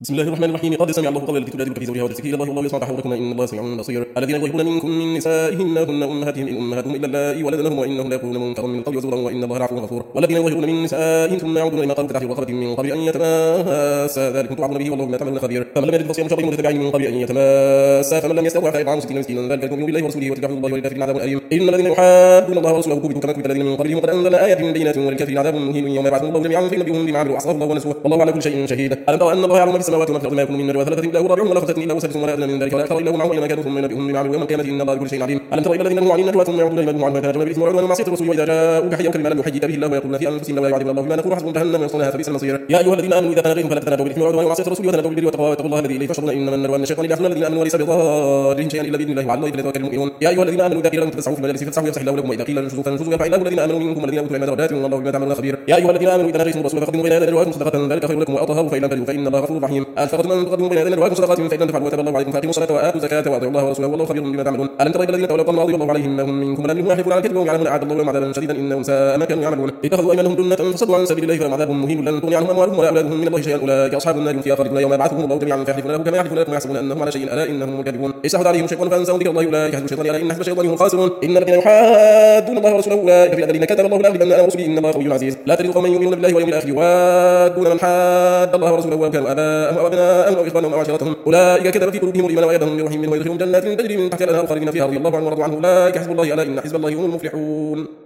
بسم الله الرحمن الرحيم. قد سمع الله قول التي تجادلك في زوجها وتشتكي الى الله يسمع تحاوركما ان الله سميع بصير. الذين يظهرون منكم من نسائهن هن امهاتهم ان امهاتهم الا اللائي ولدنهم وانهم ليقولون منكرا من القول وزورا وان الله لعفو غفور. والذين يظهرون من نسائهم ثم يعودون لما قالوا كتحرير رقبه من قبل ان يتماسا ذلكم توعظون به والله بما تعملون خبير. فمن لم يجد فصيام شهرين متتابعين من قبل ان يتماسا فمن لم يستطع فإطعام 60 مسكينا ذلك يؤمن بالله ورسوله وتلك حدود الله وللكافرين عذاب اليم. ان الذين يحادون الله ورسوله كبتوا كما كبت الذين من قبلهم قد انزل ايات بينات وللكافرين عذاب مهين يوم يبعثهم الله جميعا فينبئهم بما عملوا احصاه الله ونسوه والله على كل شيء شهيد. الم ترى ان الله يعلم ما في السماوات وما في الارض ما يكون من نجوى ثلاثه الا هو رابعهم ولا خمسه الا هو سادسهم ولا ادنى من ذلك ولا اكثر الا هو معهم اينما كانوا ثم ينبئهم بما عملوا يوم القيامه ان الله بكل شيء عليم. الم تر الى الذين نهوا عن النجوى ثم يعودون لما نهوا عنه يتناجون بالاثم والعدوان ومعصيه الرسول واذا جاءوك حيوك بما لم يحيك به الله ويقولون في انفسهم لولا يعذبنا الله بما نقول حسبهم جهنم يصلونها فبئس المصير. يا ايها الذين امنوا اذا تناجيتم فلا تتناجوا بالاثم والعدوان ومعصيه الرسول وتناجوا بالبر والتقوى واتقوا الله الذي اليه تحشرون انما النجوى من الشيطان ليحزن الذين امنوا وليس بضارهم شيئا الا باذن الله وعلى الله فليتوكل المؤمنون. يا ايها الذين امنوا اذا قيل لكم تفسحوا في المجالس فافسحوا يفسح الله لكم واذا قيل انشزوا فانشزوا يرفع الله الذين امنوا منكم والذين اوتوا العلم درجات والله بما تعملون خبير. يا ايها الذين امنوا اذا ناجيتم الرسول فقدموا بين يدي نجواكم صدقه ذلك خير لكم واطهر فان لم تجدوا فان الله غفور رحيم. اشفقتم ان تقدموا بين يدي نجواكم صدقات فان لم تفعلوا وتاب الله عليكم فاقيموا الصلاه واتوا الزكاه واطيعوا الله ورسوله والله خبير بما تعملون. الم تر الى الذين تولوا قوما غضب الله عليهم ما هم منكم ولا منهم يحلفون على الكذب وهم يعلمون اعد الله لهم عذابا شديدا انهم ساء ما كانوا يعملون. اتخذوا ايمانهم جنة فصدوا عن سبيل الله فلهم عذاب مهين لن تغني عنهم اموالهم ولا اولادهم من الله شيئا اولئك اصحاب النار هم فيها خالدون يوم يبعثهم الله جميعا فيحلفون له كما يحلفون لكم ويحسبون انهم على شيء الا انهم الكاذبون. استحوذ عليهم الشيطان فانساهم ذكر الله اولئك حزب الشيطان الا ان حزب الشيطان هم الخاسرون. ان الذين يحادون الله ورسوله اولئك في الذين كتب الله لاغلبن انا ورسلي ان الله قوي عزيز. لا تجد قوما يؤمنون بالله واليوم الاخر يوادون من حاد الله ورسوله ولو كانوا اباءهم او ابناءهم او اخوانهم او عشيرتهم اولئك كتب في قلوبهم الايمان وايدهم بروح منه ويدخلهم جنات تجري من تحتها الانهار خالدين فيها رضي الله عنهم ورضوا عنه اولئك حزب الله الا ان حزب الله هم المفلحون.